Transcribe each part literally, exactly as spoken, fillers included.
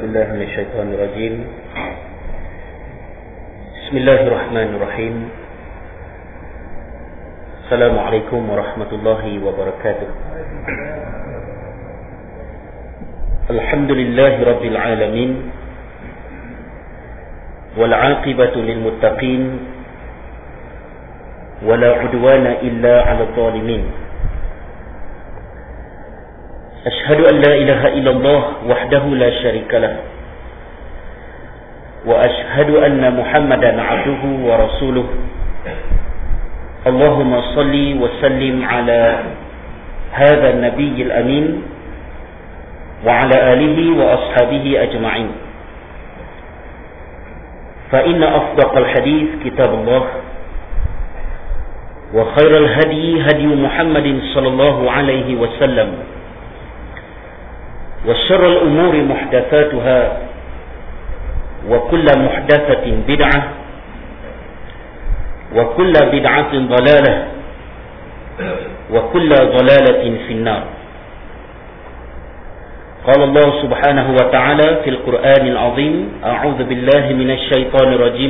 بالله من الشيطان الرجيم. بسم الله الرحمن الرحيم. السلام عليكم ورحمة الله وبركاته. الحمد لله رب العالمين، والعاقبة للمتقين، ولا عدوان إلا على الظالمين. أشهد أن لا إله إلا الله وحده لا شريك له، وأشهد أن محمدا عبده ورسوله. اللهم صل وسلم على هذا النبي الأمين وعلى آله وأصحابه أجمعين. فإن أصدق الحديث كتاب الله، وخير الهدي هدي محمد صلى الله عليه وسلم، وشر الأمور محدثاتها، وكل محدثة بدعة، وكل بدعة ضلالة، وكل ضلالة في النار. قال الله سبحانه وتعالى في القرآن العظيم: أعوذ بالله من الشيطان الرجيم.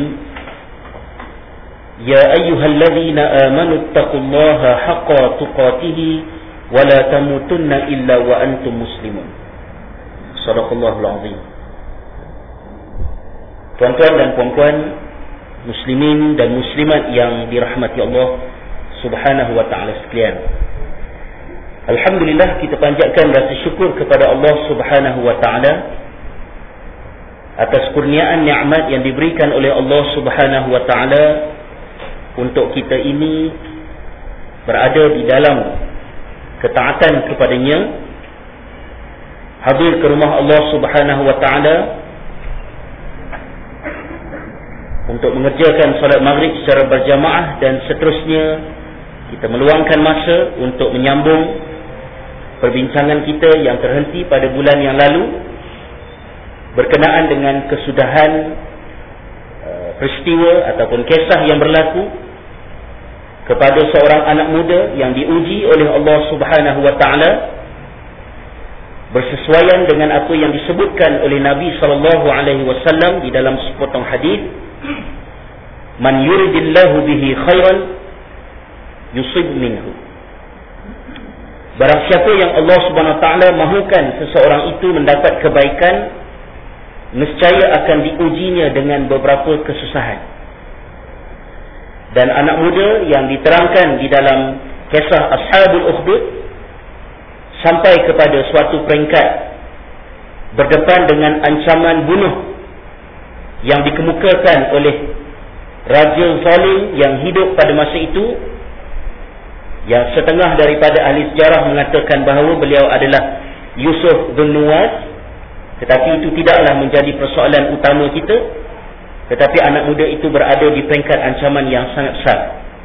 يا أيها الذين آمنوا اتقوا الله حق تقاته ولا تموتن إلا وأنتم مسلمون. Sadaqallahul Azim. Tuan-tuan dan puan-puan, muslimin dan muslimat yang dirahmati Allah Subhanahu wa taala sekalian. Alhamdulillah, kita panjatkan rasa syukur kepada Allah Subhanahu wa taala atas kurniaan nikmat yang diberikan oleh Allah Subhanahu wa taala untuk kita ini berada di dalam ketaatan kepadanya, hadir ke rumah Allah Subhanahu wa taala untuk mengerjakan salat maghrib secara berjamaah, dan seterusnya kita meluangkan masa untuk menyambung perbincangan kita yang terhenti pada bulan yang lalu berkenaan dengan kesudahan uh, peristiwa ataupun kisah yang berlaku kepada seorang anak muda yang diuji oleh Allah Subhanahu wa taala bersesuaian dengan apa yang disebutkan oleh Nabi sallallahu alaihi wasallam di dalam sepotong hadis, man yuridillahu bihi khairan yusib minhu. Barang siapa yang Allah Subhanahu wa taala mahukan seseorang itu mendapat kebaikan, nescaya akan diujinya dengan beberapa kesusahan. Dan anak muda yang diterangkan di dalam kisah Ashabul Ukhdud sampai kepada suatu peringkat berdepan dengan ancaman bunuh yang dikemukakan oleh raja zalim yang hidup pada masa itu, yang setengah daripada ahli sejarah mengatakan bahawa beliau adalah Yusuf bin Nuwas. Tetapi itu tidaklah menjadi persoalan utama kita, tetapi anak muda itu berada di peringkat ancaman yang sangat besar.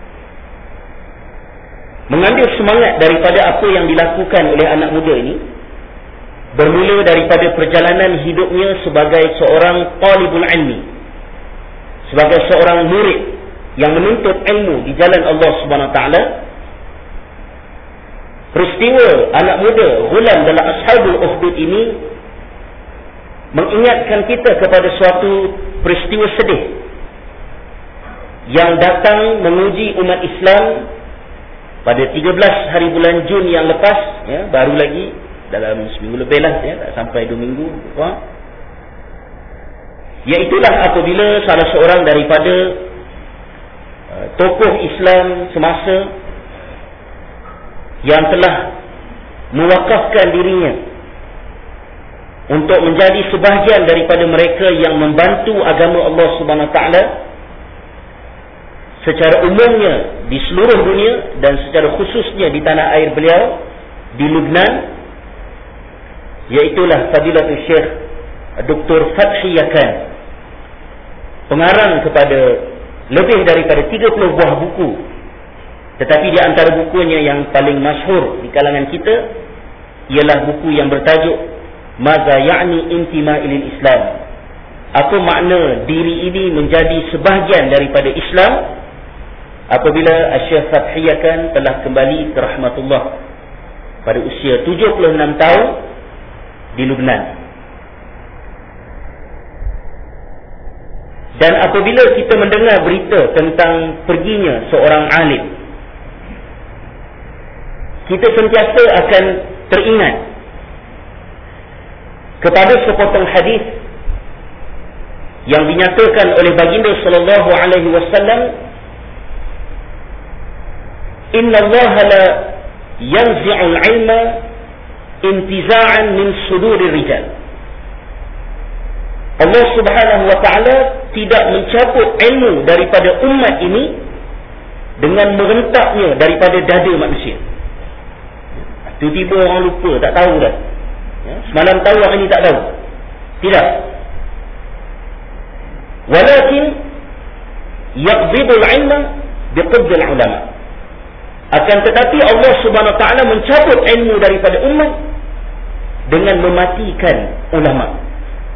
Mengambil semangat daripada apa yang dilakukan oleh anak muda ini, bermula daripada perjalanan hidupnya sebagai seorang talibul ilmi, sebagai seorang murid yang menuntut ilmu di jalan Allah Subhanahu wa taala. Peristiwa anak muda ghulam dalam Ashabul Ukhdud ini mengingatkan kita kepada suatu peristiwa sedih yang datang menguji umat Islam pada tiga belas hari bulan Jun yang lepas, ya, baru lagi dalam seminggu lebih lah, ya, tak sampai dua minggu. Ha? Iaitulah apabila salah seorang daripada uh, tokoh Islam semasa yang telah mewakafkan dirinya untuk menjadi sebahagian daripada mereka yang membantu agama Allah Subhanahu wa taala secara umumnya di seluruh dunia dan secara khususnya di tanah air beliau di Lebanon, iaitulah Fadilatul Syekh Doktor Fathi Yakan, pengarang kepada lebih daripada tiga puluh buah buku. Tetapi di antara bukunya yang paling masyhur di kalangan kita ialah buku yang bertajuk Maza Ya'ni Intima Ilil Islam. Apa makna diri ini menjadi sebahagian daripada Islam apabila Syekh Fathi Yakan telah kembali ke rahmatullah pada usia tujuh puluh enam tahun di Lebanon. Dan apabila kita mendengar berita tentang perginya seorang alim, kita sentiasa akan teringat kepada sepotong hadis yang dinyatakan oleh baginda sallallahu alaihi wasallam, inna Allah la yanzi'ul ilma intiza'an min sudurir rijal. Allah subhanahu wa ta'ala tidak mencabut ilmu daripada umat ini dengan merentaknya daripada dada manusia. Tiba-tiba orang lupa, tak tahu dah. Ya, semalam tahu, hari ini tak tahu. Tidak. Walakin yaqbidul ilma biqabdil ulama. Akan tetapi Allah subhanahu wa ta'ala mencabut ilmu daripada umat dengan mematikan ulama.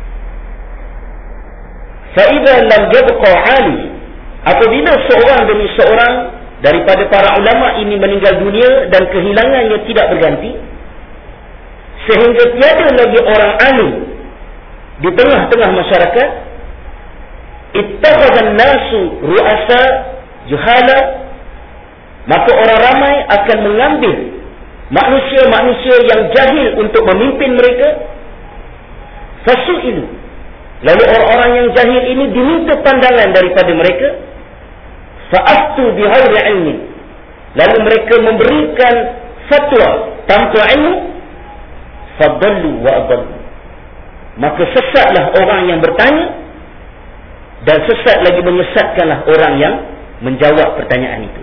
Fa'idha lam yabqa 'alim, apabila seorang demi seorang daripada para ulama ini meninggal dunia dan kehilangannya tidak berganti, sehingga tiada lagi orang alim di tengah-tengah masyarakat, ittakhadhan nasu ru'asa juhala, maka orang ramai akan mengambil manusia-manusia yang jahil untuk memimpin mereka. Fasu'ilu, lalu orang-orang yang jahil ini diminta pandangan daripada mereka. Fa'aftu bighairi ilmi, lalu mereka memberikan fatwa tanpa ilmu. Fadallu wa adallu, maka sesatlah orang yang bertanya, dan sesat lagi menyesatkanlah orang yang menjawab pertanyaan itu.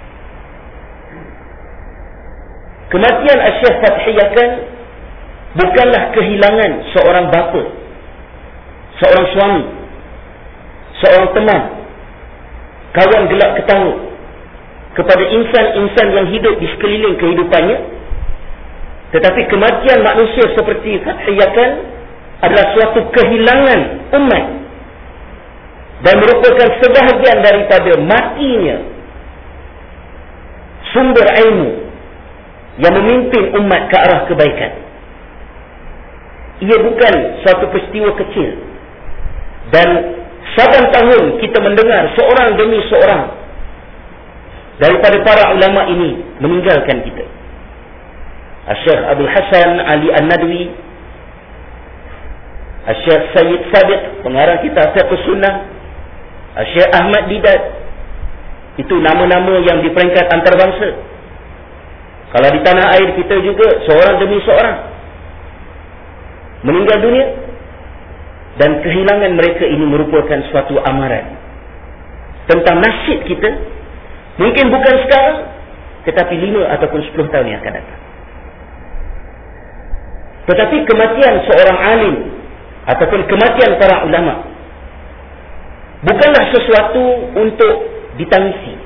Kematian Asy-Syaikh Fathi Yakan bukanlah kehilangan seorang bapa, seorang suami, seorang teman, kawan gelak ketawa kepada insan-insan yang hidup di sekeliling kehidupannya. Tetapi kematian manusia seperti Fathi Yakan adalah suatu kehilangan umat dan merupakan sebahagian daripada matinya sumber ilmu yang memimpin umat ke arah kebaikan. Ia bukan suatu peristiwa kecil, dan saban tahun kita mendengar seorang demi seorang daripada para ulama ini meninggalkan kita. Asy-Syaikh Abdul Hasan Ali An-Nadwi, Asy-Syaikh Sayyid Sabiq, pengarang kitab Fiqh Sunnah, Asy-Syaikh Ahmad Didat. Itu nama-nama yang di peringkat antarabangsa. Kalau di tanah air kita juga, seorang demi seorang meninggal dunia, dan kehilangan mereka ini merupakan suatu amaran tentang nasib kita, mungkin bukan sekarang, tetapi lima ataupun sepuluh tahun yang akan datang. Tetapi kematian seorang alim ataupun kematian para ulama bukanlah sesuatu untuk ditangisi,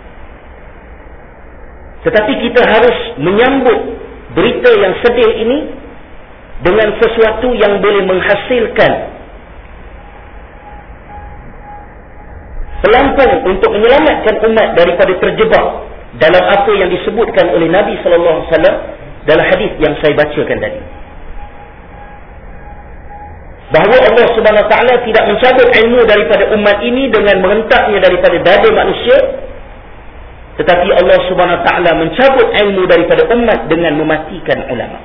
tetapi kita harus menyambut berita yang sedih ini dengan sesuatu yang boleh menghasilkan pelampung untuk menyelamatkan umat daripada terjebak dalam apa yang disebutkan oleh Nabi sallallahu alaihi wasallam dalam hadis yang saya bacakan tadi, bahawa Allah Subhanahu wa taala tidak mencabut ilmu daripada umat ini dengan merentaknya daripada dada manusia, tetapi Allah Subhanahu wa taala mencabut ilmu daripada umat dengan mematikan ulama.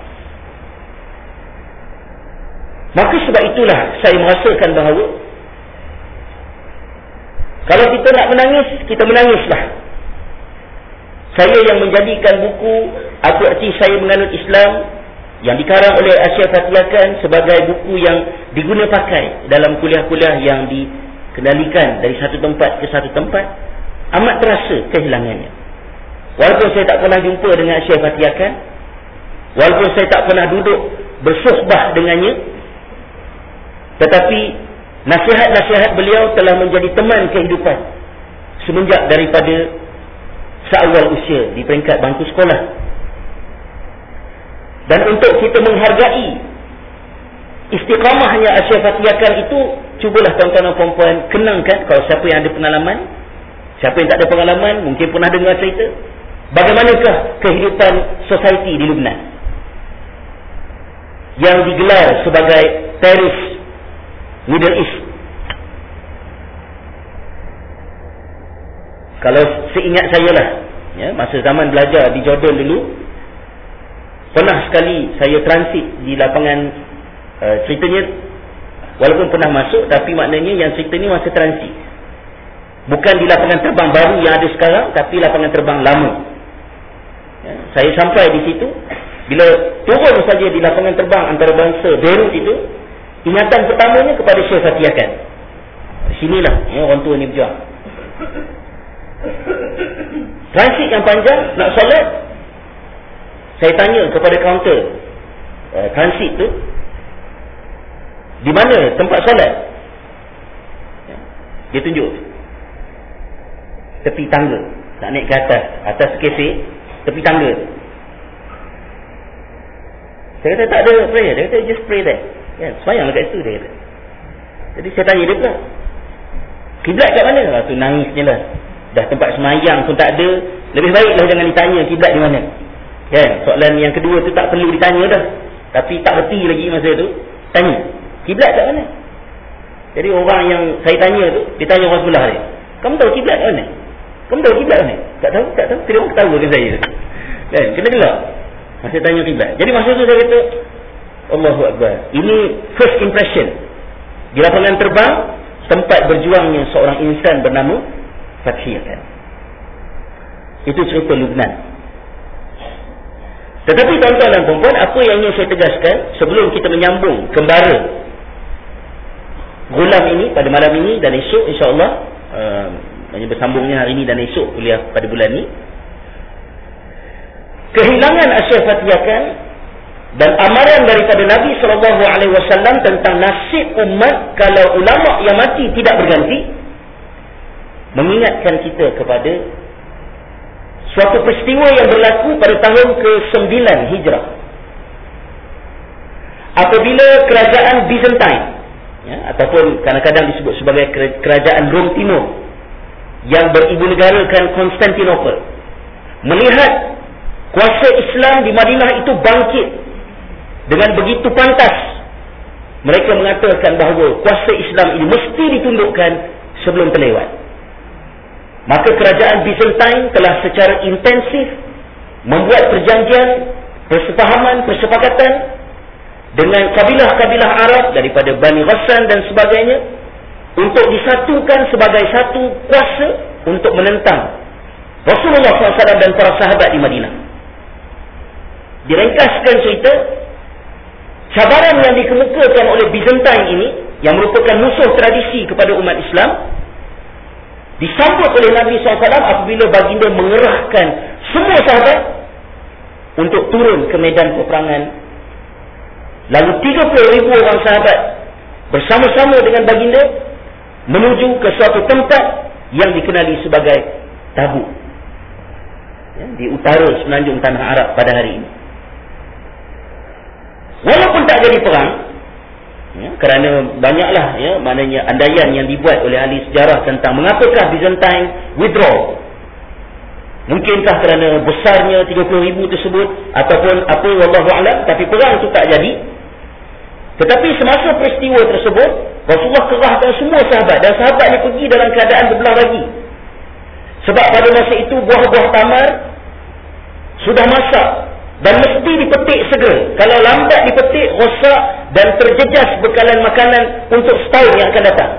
Maka sebab itulah saya merasakan bahawa kalau kita nak menangis, kita menangislah. Saya yang menjadikan buku Aku Erti Saya Menganut Islam yang dikarang oleh Asy-Syaikh Fathi Yakan sebagai buku yang diguna pakai dalam kuliah-kuliah yang dikendalikan dari satu tempat ke satu tempat, amat terasa kehilangannya. Walaupun saya tak pernah jumpa dengan Asy-Syaikh Fathi Yakan, walaupun saya tak pernah duduk bersuhbah dengannya, tetapi nasihat-nasihat beliau telah menjadi teman kehidupan semenjak daripada seawal usia di peringkat bangku sekolah. Dan untuk kita menghargai istiqamahnya Asy-Syaikh Fathi Yakan itu, cubalah tuan-tuan dan puan-puan kenangkan, kalau siapa yang ada pengalaman, siapa yang tak ada pengalaman, mungkin pernah dengar cerita bagaimanakah kehidupan society di Lebanon yang digelar sebagai Paris Middle East. Kalau seingat saya lah, ya, masa zaman belajar di Jordan dulu, pernah sekali saya transit di lapangan, uh, ceritanya walaupun pernah masuk, tapi maknanya yang cerita ni masa transit, bukan di lapangan terbang baru yang ada sekarang, tapi lapangan terbang lama. Ya, saya sampai di situ, bila turun saja di lapangan terbang antarabangsa Beirut itu, ingatan pertamanya kepada Syekh Fatih Akan. Sinilah ya, orang tua ni berjuang. Transit yang panjang, nak solat, saya tanya kepada kaunter uh, transit tu, di mana tempat solat? Ya, dia tunjuk tepi tangga, nak naik ke atas, atas kafe, tepi tangga. Saya kata tak ada prayer. Dia kata just pray there. Ya, semayang dekat situ dia kata. Jadi saya tanya dia pula, kiblat kat mana? Lepas tu nangisnya lah. Dah tempat semayang pun tak ada, lebih baiklah jangan ditanya kiblat di mana. Kan? Soalan yang kedua tu tak perlu ditanya dah. Tapi tak reti lagi masa tu, tanya kiblat kat mana? Jadi orang yang saya tanya tu, dia tanya orang sebelah dia, kamu tahu kiblat kat mana? Kamu tahu kiblat kat mana? Tak tahu, tak tahu. Tidak orang ketawa dengan saya. Kan? Kena gelap masa tanya kiblat. Jadi masa tu saya kata, Allahu Akbar. Ini first impression. Di lapangan terbang, tempat berjuangnya seorang insan bernama Fatih Akan. Itu cerita Lubnan. Tetapi tuan-tuan dan puan-puan, apa yang ingin saya tegaskan sebelum kita menyambung kembara Ghulam ini pada malam ini dan esok insya-Allah, uh, bersambungnya hari ini dan esok kuliah pada bulan ini, kehilangan Syekh Fatih Akan dan amaran daripada Nabi sallallahu alaihi wasallam tentang nasib umat kalau ulama yang mati tidak berganti, mengingatkan kita kepada suatu peristiwa yang berlaku pada tahun ke sembilan Hijrah, apabila kerajaan Byzantine, ya, ataupun kadang-kadang disebut sebagai kerajaan Rom Timur yang beribu negarakan Konstantinopel, melihat kuasa Islam di Madinah itu bangkit dengan begitu pantas, mereka mengatakan bahawa kuasa Islam ini mesti ditundukkan sebelum terlewat. Maka kerajaan Byzantine telah secara intensif membuat perjanjian, persefahaman, persepakatan dengan kabilah-kabilah Arab daripada Bani Ghassan dan sebagainya untuk disatukan sebagai satu kuasa untuk menentang Rasulullah sallallahu alaihi wasallam dan para sahabat di Madinah. Diringkaskan cerita, cabaran yang dikemukakan oleh Byzantine ini, yang merupakan musuh tradisi kepada umat Islam, disambut oleh Nabi sallallahu alaihi wasallam apabila baginda mengerahkan semua sahabat untuk turun ke medan peperangan. Lalu tiga puluh ribu orang sahabat bersama-sama dengan baginda menuju ke suatu tempat yang dikenali sebagai Tabuk, ya, di utara semenanjung tanah Arab pada hari ini. Walaupun tak jadi perang, ya, kerana banyaklah ya, maknanya andaian yang dibuat oleh ahli sejarah tentang mengapakah Byzantine withdraw. Mungkinkah kerana besarnya tiga puluh ribu tersebut ataupun apa, wallahu a'lam, tapi perang itu tak jadi. Tetapi semasa peristiwa tersebut, Rasulullah kerahkan semua sahabat, dan sahabat ni pergi dalam keadaan berbelah bagi. Sebab pada masa itu buah-buah tamar sudah masak dan mesti dipetik segera. Kalau lambat dipetik, rosak dan terjejas bekalan makanan untuk setahun yang akan datang.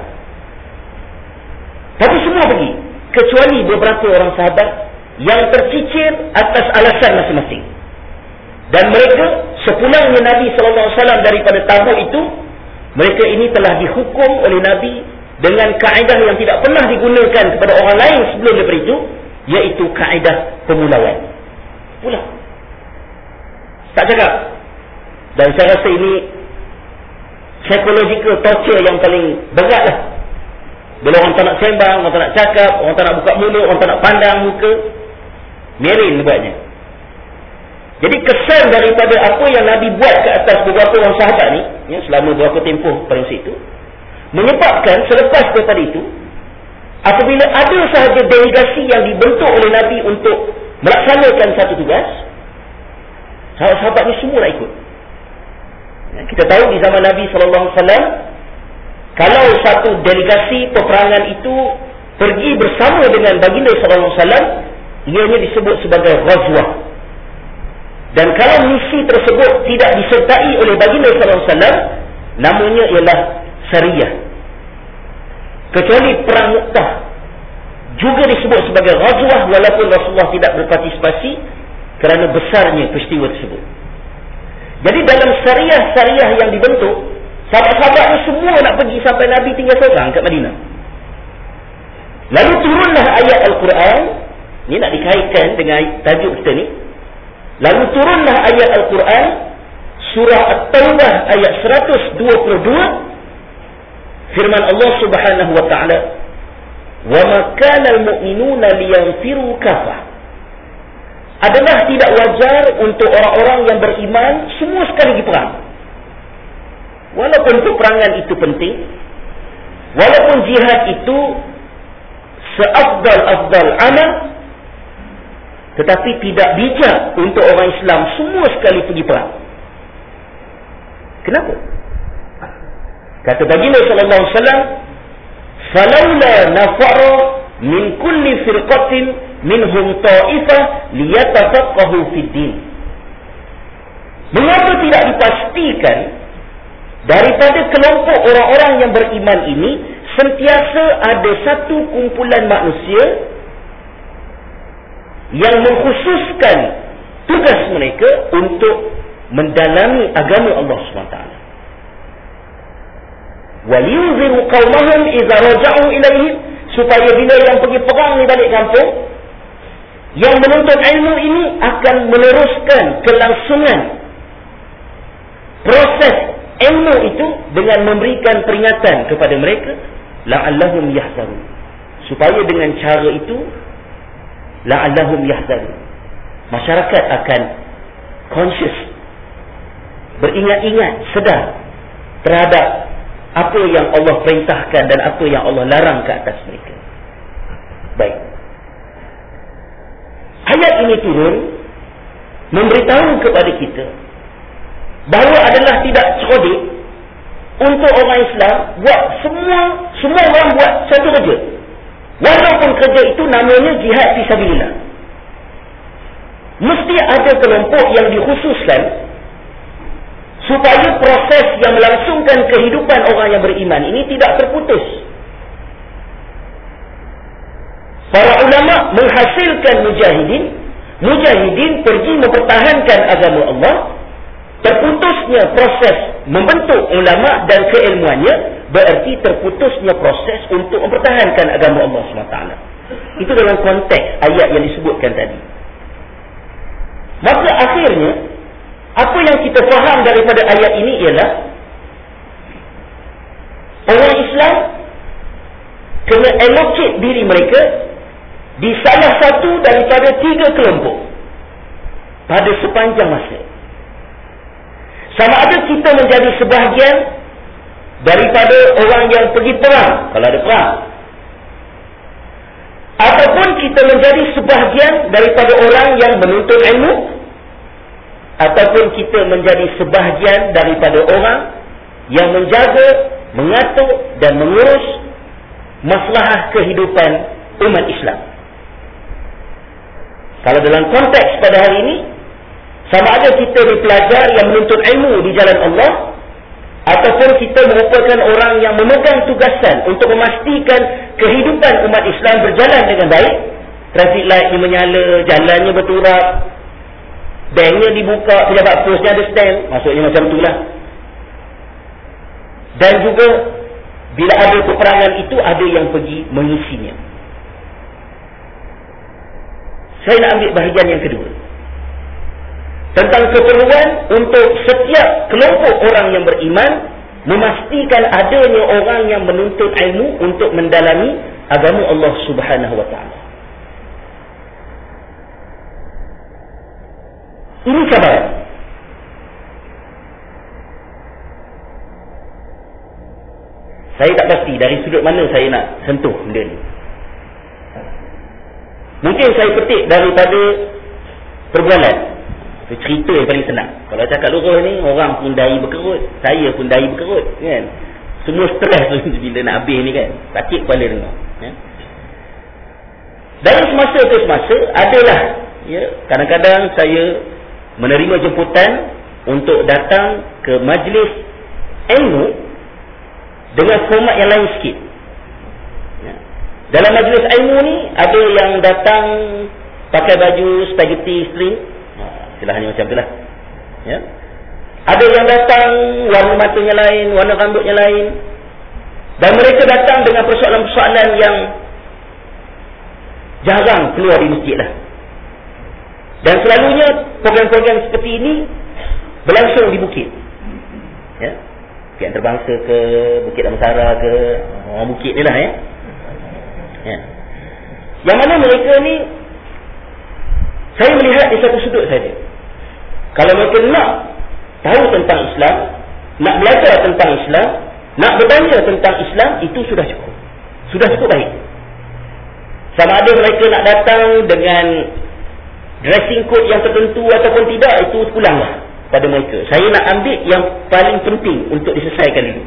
Tapi semua pergi, kecuali beberapa orang sahabat yang tercicir atas alasan masing-masing. Dan mereka, sepulangnya Nabi sallallahu alaihi wasallam daripada Tabuk itu, mereka ini telah dihukum oleh Nabi dengan kaedah yang tidak pernah digunakan kepada orang lain sebelum daripada itu, iaitu kaedah pemulauan. Pulau. Tak cakap. Dan saya rasa ini psychological torture yang paling berat lah. Bila orang tak nak sembang, orang tak nak cakap, orang tak nak buka mulut, orang tak nak pandang muka, merin buatnya. Jadi kesan daripada apa yang Nabi buat ke atas beberapa orang sahabat ni, ya, selama beberapa tempoh pada masa itu, menyebabkan selepas daripada itu, apabila ada sahaja delegasi yang dibentuk oleh Nabi untuk melaksanakan satu tugas, sahabat-sahabat ni semua nak ikut. Ya, kita tahu di zaman Nabi sallallahu alaihi wasallam, kalau satu delegasi peperangan itu pergi bersama dengan baginda sallallahu alaihi wasallam, ianya disebut sebagai ghazwah. Dan kalau misi tersebut tidak disertai oleh baginda sallallahu alaihi wasallam, namanya ialah sariyah. Kecuali perang Mu'tah juga disebut sebagai ghazwah, walaupun Rasulullah tidak berpartisipasi kerana besarnya peristiwa tersebut. Jadi dalam sariyah-sariyah yang dibentuk, sahabat-sahabat ni semua nak pergi sampai Nabi tinggal seorang kat Madinah. Lalu turunlah ayat Al-Quran. Ni nak dikaitkan dengan tajuk kita ni. Lalu turunlah ayat Al-Quran, surah At-Taubah ayat seratus dua puluh dua. Firman Allah Subhanahu wa taala, "Wa ma kana al-mu'minuna liyanfiru kafah." Adalah tidak wajar untuk orang-orang yang beriman semua sekali pergi perang. Walaupun peperangan itu penting, walaupun jihad itu seafdal-afdal amal, tetapi tidak bijak untuk orang Islam semua sekali pergi perang. Kenapa? Kata baginda sallallahu alaihi wasallam, "Falaula nafara min kulli firqatin minhum ta'ifah liyatafaqahu fid din." Mengapa tidak dipastikan daripada kelompok orang-orang yang beriman ini sentiasa ada satu kumpulan manusia yang mengkhususkan tugas mereka untuk mendalami agama Allah subhanahu wa taala. Waliyunziru qaumahum idza raja'u ilaihim, supaya bila yang pergi perang ni balik kampung, yang menuntut ilmu ini akan meneruskan kelangsungan proses ilmu itu dengan memberikan peringatan kepada mereka, la'allahum yahzarun, supaya dengan cara itu la'allahum yahzarun, masyarakat akan conscious, beringat-ingat, sedar terhadap apa yang Allah perintahkan dan apa yang Allah larang ke atas mereka. Baik. Ayat ini turun memberitahu kepada kita bahawa adalah tidak cerdik untuk orang Islam buat semua semua orang buat satu kerja, walaupun kerja itu namanya jihad fisabilillah. Mesti ada kelompok yang dikhususkan supaya proses yang melangsungkan kehidupan orang yang beriman ini tidak terputus. Para ulama menghasilkan mujahidin. Mujahidin pergi mempertahankan agama Allah. Terputusnya proses membentuk ulama dan keilmuannya, berarti terputusnya proses untuk mempertahankan agama Allah subhanahu wa taala. Itu dalam konteks ayat yang disebutkan tadi. Maka akhirnya, apa yang kita faham daripada ayat ini ialah orang Islam kena allocate diri mereka di salah satu daripada tiga kelompok pada sepanjang masa. Sama ada kita menjadi sebahagian daripada orang yang pergi perang, kalau ada perang, ataupun kita menjadi sebahagian daripada orang yang menuntut ilmu, ataupun kita menjadi sebahagian daripada orang yang menjaga, mengatur dan mengurus maslahah kehidupan umat Islam. Kalau dalam konteks pada hari ini, sama ada kita ni pelajar yang menuntut ilmu di jalan Allah, ataupun kita merupakan orang yang memegang tugasan untuk memastikan kehidupan umat Islam berjalan dengan baik, traffic lightnya menyala, jalannya berturap, banknya dibuka, pejabat posnya ada stand, maksudnya macam itulah. Dan juga bila ada peperangan itu, ada yang pergi mengisinya. Saya nak ambil bahagian yang kedua, tentang keperluan untuk setiap kelompok orang yang beriman memastikan adanya orang yang menuntut ilmu untuk mendalami agama Allah Subhanahu wa taala. Ini cabaran. Saya tak pasti dari sudut mana saya nak sentuh benda ni. Mungkin saya petik daripada perbualan, cerita yang paling senang. Kalau cakap luruh ni, orang pun dahi berkerut, saya pun dahi berkerut, kan? Semua stres tu bila nak habis ni, kan? Sakit kepala dengar, kan? dari semasa ke semasa adalah, ya, kadang-kadang saya menerima jemputan untuk datang ke majlis ilmu dengan format yang lain sikit. Ya. Dalam majlis ilmu ni ada yang datang pakai baju spaghetti string, ha, istilahnya macam itulah. Ya. Ada yang datang warna matanya lain, warna rambutnya lain, dan mereka datang dengan persoalan-persoalan yang jarang keluar di masjid lah. Dan selalunya program-program seperti ini berlangsung di bukit, ya, bukit antarabangsa ke, Bukit Damansara ke, orang bukit ni lah, ya. Ya. Yang mana mereka ni, saya melihat di satu sudut saja. Kalau mereka nak tahu tentang Islam, nak belajar tentang Islam, nak bertanya tentang Islam, itu sudah cukup, sudah cukup baik. Sama ada mereka nak datang dengan dressing code yang tertentu ataupun tidak, itu pulanglah pada mereka. Saya nak ambil yang paling penting untuk diselesaikan dulu.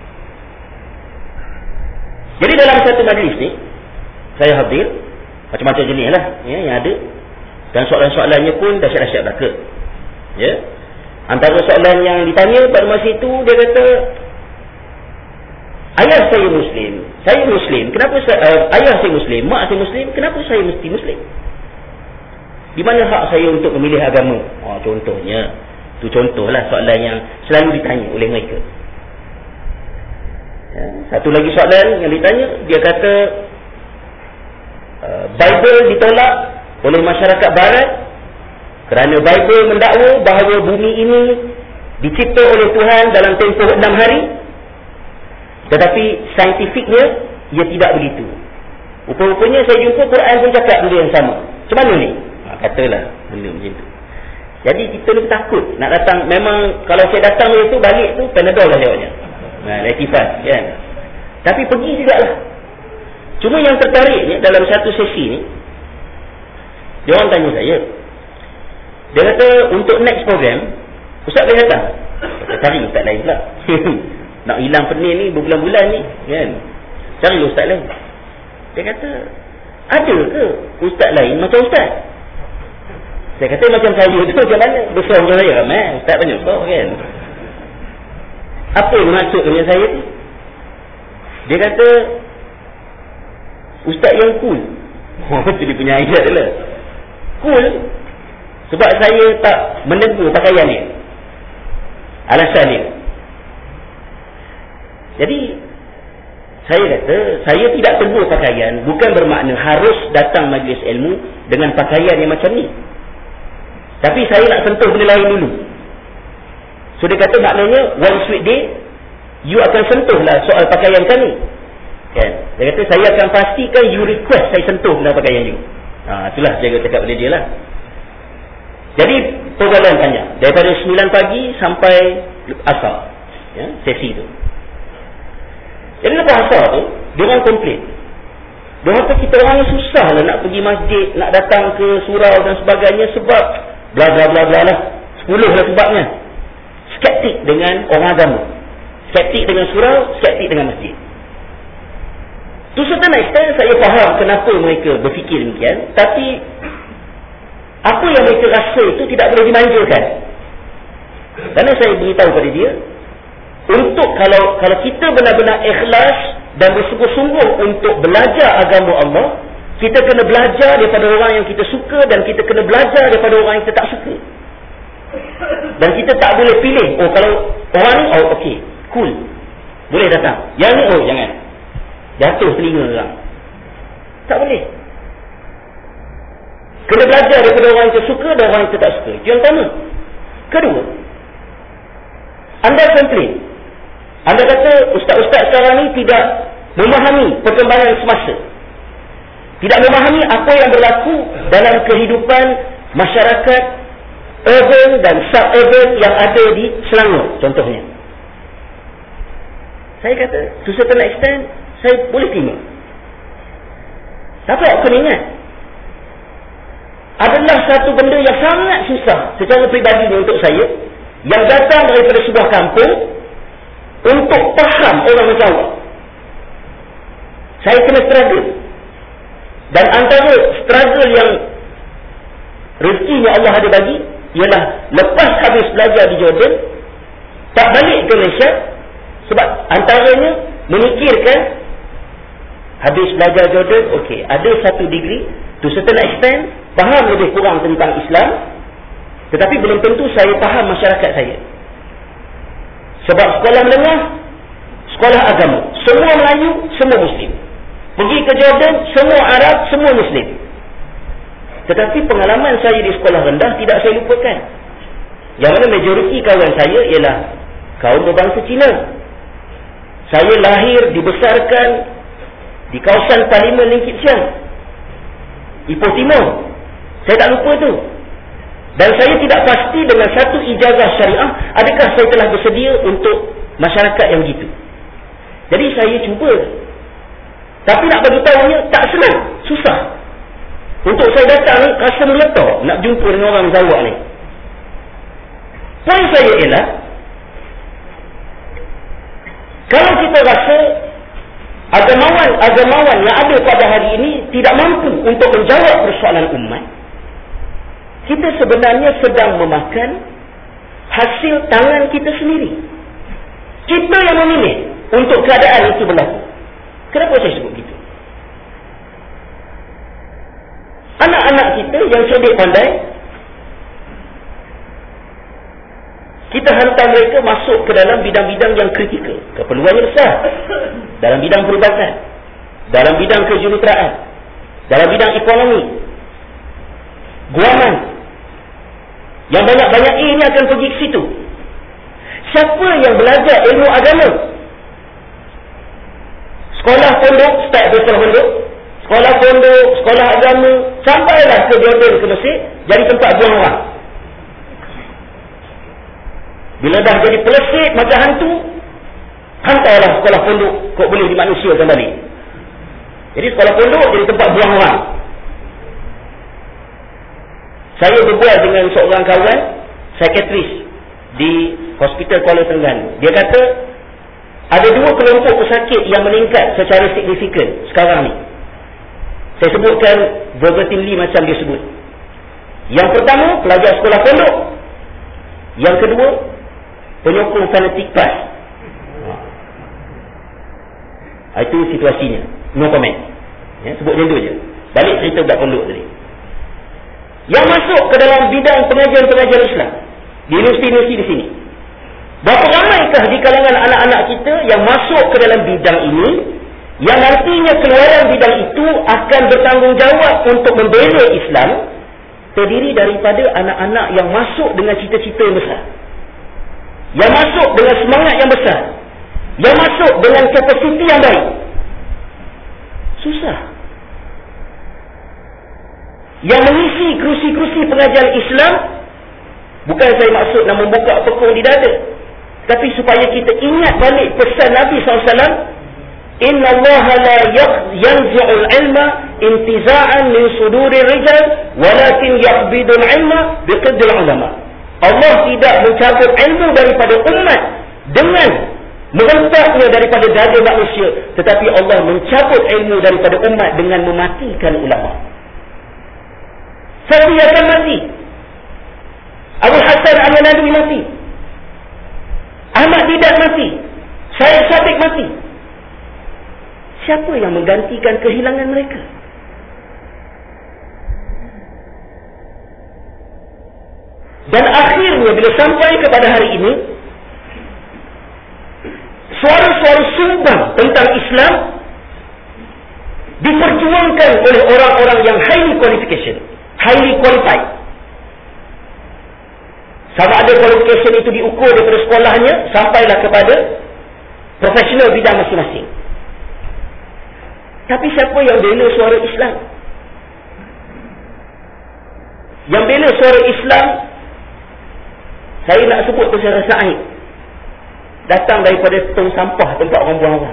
Jadi dalam satu majlis ni, saya hadir, macam-macam jenis lah, ya, yang ada. Dan soalan-soalannya pun dahsyat-dahsyat belaka. Ya. Antara soalan yang ditanya pada masa itu, dia kata, ayah saya Muslim, saya Muslim, kenapa saya, uh, ayah saya Muslim, mak saya Muslim, kenapa saya mesti Muslim? Di mana hak saya untuk memilih agama? Oh, contohnya, itu contohlah soalan yang selalu ditanya oleh mereka. Ya. Satu lagi soalan yang ditanya, dia kata, uh, Bible ditolak oleh masyarakat Barat kerana Bible mendakwa bahawa bumi ini dicipta oleh Tuhan dalam tempoh enam hari, tetapi saintifiknya ia tidak begitu. Rupa-rupanya saya jumpa Quran pun cakap benda yang sama. Macam mana ni? Ha, katalah benda macam tu. Jadi kita ni takut nak datang. Memang kalau saya datang itu balik tu Panadol lah jawabnya. Nah, Latifah, kan. Tapi pergi juga lah. Cuma yang tertariknya dalam satu sesi ni, dia orang tanya saya, dia kata untuk next program Ustaz boleh datang? Saya cari Ustaz lain pula. Nak hilang pening ni berbulan-bulan ni, kan. Cari Ustaz lain. Dia kata, ada ke Ustaz lain macam Ustaz? Saya kata macam saya tu macam mana? Besar macam saya ramai. Ustaz banyak besar, kan. Apa yang maksud dengan saya tu? Dia kata, Ustaz yang cool. Oh, itu dia punya ayat lah. Cool sebab saya tak menegur pakaian dia. Alasan dia. Jadi saya kata, saya tidak tegur pakaian bukan bermakna harus datang majlis ilmu dengan pakaian yang macam ni. Tapi saya nak sentuh benda lain dulu. So dia kata maknanya one sweet day you akan sentuhlah soal pakaian kami, kan. Dia kata saya akan pastikan you request saya sentuh benda pakaian you. Ha, itulah saya cakap pada dia lah. Jadi pergaulan panjang daripada sembilan pagi sampai asar, ya, sesi tu. Jadi lepas asar tu dia orang komplain. Dia kata kita orang susah lah nak pergi masjid, nak datang ke surau dan sebagainya sebab bla bla bla bla lah. Sepuluh lah sebabnya. Skeptik dengan orang agama, skeptik dengan surau, skeptik dengan masjid. To certain extent saya faham kenapa mereka berfikir demikian, tapi apa yang mereka rasa itu tidak boleh dimanjakan. Kerana saya beritahu pada dia, untuk kalau kalau kita benar-benar ikhlas dan bersungguh-sungguh untuk belajar agama Allah, kita kena belajar daripada orang yang kita suka dan kita kena belajar daripada orang yang kita tak suka. Dan kita tak boleh pilih, oh kalau orang ni, oh okey, cool, boleh datang. Yang ni, oh jangan, jatuh telinga orang. Tak boleh. Kena belajar daripada orang yang kita suka dan orang yang kita tak suka. Itu yang pertama. Kedua, anda komplain, anda kata ustaz-ustaz sekarang ni tidak memahami perkembangan semasa, tidak memahami apa yang berlaku dalam kehidupan masyarakat urban dan sub-urban yang ada di Selangor contohnya. Saya kata to certain extent saya boleh terima. Tapi aku ingat adalah satu benda yang sangat susah secara peribadi untuk saya yang datang daripada sebuah kampung untuk faham orang macam awak. Saya kena struggle Dan antara struggle yang rezekinya Allah ada bagi ialah lepas habis belajar di Jordan, tak balik ke Malaysia, sebab antaranya memikirkan habis belajar Jordan, okey, ada satu degree to certain extent, faham lebih kurang tentang Islam, tetapi belum tentu saya faham masyarakat saya. Sebab sekolah menengah, sekolah agama, semua Melayu, semua Muslim. Pergi ke Jordan, semua Arab, semua Muslim. Tetapi pengalaman saya di sekolah rendah tidak saya lupakan. Yang mana majoriti kawan saya ialah kaum berbangsa Cina. Saya lahir, dibesarkan di kawasan Parlimen Lingkit Siang, Ipoh Timur. Saya tak lupa tu. Dan saya tidak pasti dengan satu ijazah syariah, adakah saya telah bersedia untuk masyarakat yang begitu. Jadi saya cuba. Tapi nak bagi tahunya tak senang, susah. Untuk saya datang ni rasa meletak nak jumpa dengan orang Zawak ni. Poin saya ialah, kalau kita rasa agamawan-agamawan yang ada pada hari ini tidak mampu untuk menjawab persoalan umat, kita sebenarnya sedang memakan hasil tangan kita sendiri. Kita yang memilih untuk keadaan itu berlaku. Kenapa saya sebut begitu? Anak-anak kita yang cerdik pandai, kita hantar mereka masuk ke dalam bidang-bidang yang kritikal, keperluannya besar, dalam bidang perubatan, dalam bidang kejuruteraan, dalam bidang ekonomi, guaman. Yang banyak-banyak ini akan pergi ke situ. Siapa yang belajar ilmu agama? Sekolah pondok, start dari sekolah pondok, sekolah pondok, sekolah agama, sampailah ke Jordan, ke Mesir, jadi tempat buang orang. Bila dah jadi pelesik macam hantu, hantarlah sekolah pondok, kok boleh dimanusiakan balik. Jadi sekolah pondok jadi tempat buang orang. Saya berbual dengan seorang kawan psikiatris di Hospital Kuala Terengganu. Dia kata ada dua kelompok pesakit yang meningkat secara signifikan sekarang ni. Saya sebutkan verbatimly macam dia sebut. Yang pertama, pelajar sekolah pondok. Yang kedua, penyokong fanatik PAS. Ha, itu situasinya. No comment. Ya, sebut macam tu je. Balik cerita budak pondok tadi. Yang masuk ke dalam bidang pengajian-pengajian Islam di universiti-universiti di sini, berapa ramaikah di kalangan anak-anak kita yang masuk ke dalam bidang ini, yang nantinya keluaran bidang itu akan bertanggungjawab untuk membela Islam, terdiri daripada anak-anak yang masuk dengan cita-cita yang besar, yang masuk dengan semangat yang besar, yang masuk dengan kapasiti yang baik. Susah. Yang mengisi kerusi-kerusi pengajian Islam, bukan saya maksud nak membuka pekor di dada, tapi supaya kita ingat balik pesan Nabi sallallahu alaihi wasallam, Inna Allah la yanzi'ul ilma intiza'an min sudurir rijal walakin yaqbidul ilma biqidil ulama. Allah tidak mencabut ilmu daripada umat dengan merentaknya daripada dada manusia, tetapi Allah mencabut ilmu daripada umat dengan mematikan ulama. Saya akan mati, Abu Hasan Al-Nadwi mati, Ahmad Didat mati, Syed Sadiq mati. Siapa yang menggantikan kehilangan mereka? Dan akhirnya bila sampai kepada hari ini, suara-suara sumbang tentang Islam diperjuangkan oleh orang-orang yang highly qualification, highly qualified. Sama ada qualification itu diukur daripada sekolahnya sampailah kepada profesional bidang masing-masing. Tapi siapa yang bela suara Islam? Yang bela suara Islam, saya nak sebut tu saya rasa aib, datang daripada tong sampah tempat orang buang orang.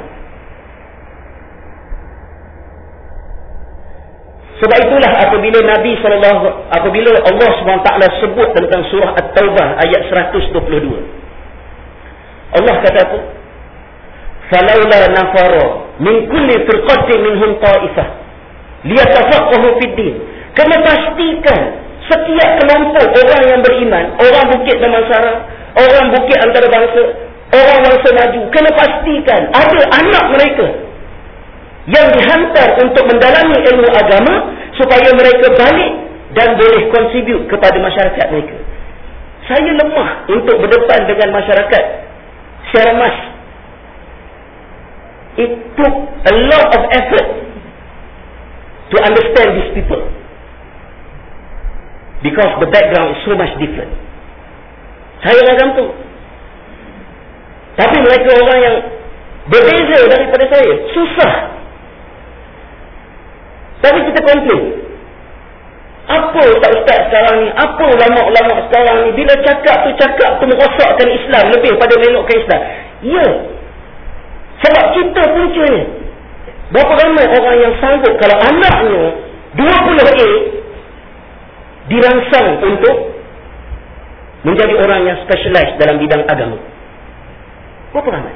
Sebab itulah apabila Nabi sallallahu apabila Allah subhanahu wa taala sebut tentang surah At-Taubah ayat seratus dua puluh dua, Allah kata apa? Falaula nafara min kulli firqatin minhum ta'ifah liyatafaqahu fid din. Kena pastikan setiap kelompok orang yang beriman, orang Bukit Damansara, orang Bukit Antarabangsa, orang bangsa maju, kena pastikan ada anak mereka yang dihantar untuk mendalami ilmu agama supaya mereka balik dan boleh kontribut kepada masyarakat mereka. Saya lemah untuk berdepan dengan masyarakat secara mas. It took a lot of effort to understand these people, because the background is so much different. Saya macam tu. Tapi mereka orang yang berbeza daripada saya, susah. Tapi kita komplain. Apa ustaz-ustaz sekarang ni, apa ulama-ulama sekarang ni, bila cakap tu cakap tu merosakkan Islam lebih pada melokkan Islam. Ya, sebab kita puncanya. Berapa ramai orang yang sanggup kalau anaknya dua puluh A dirangsang untuk menjadi orang yang specialize dalam bidang agama. Berapa ramai?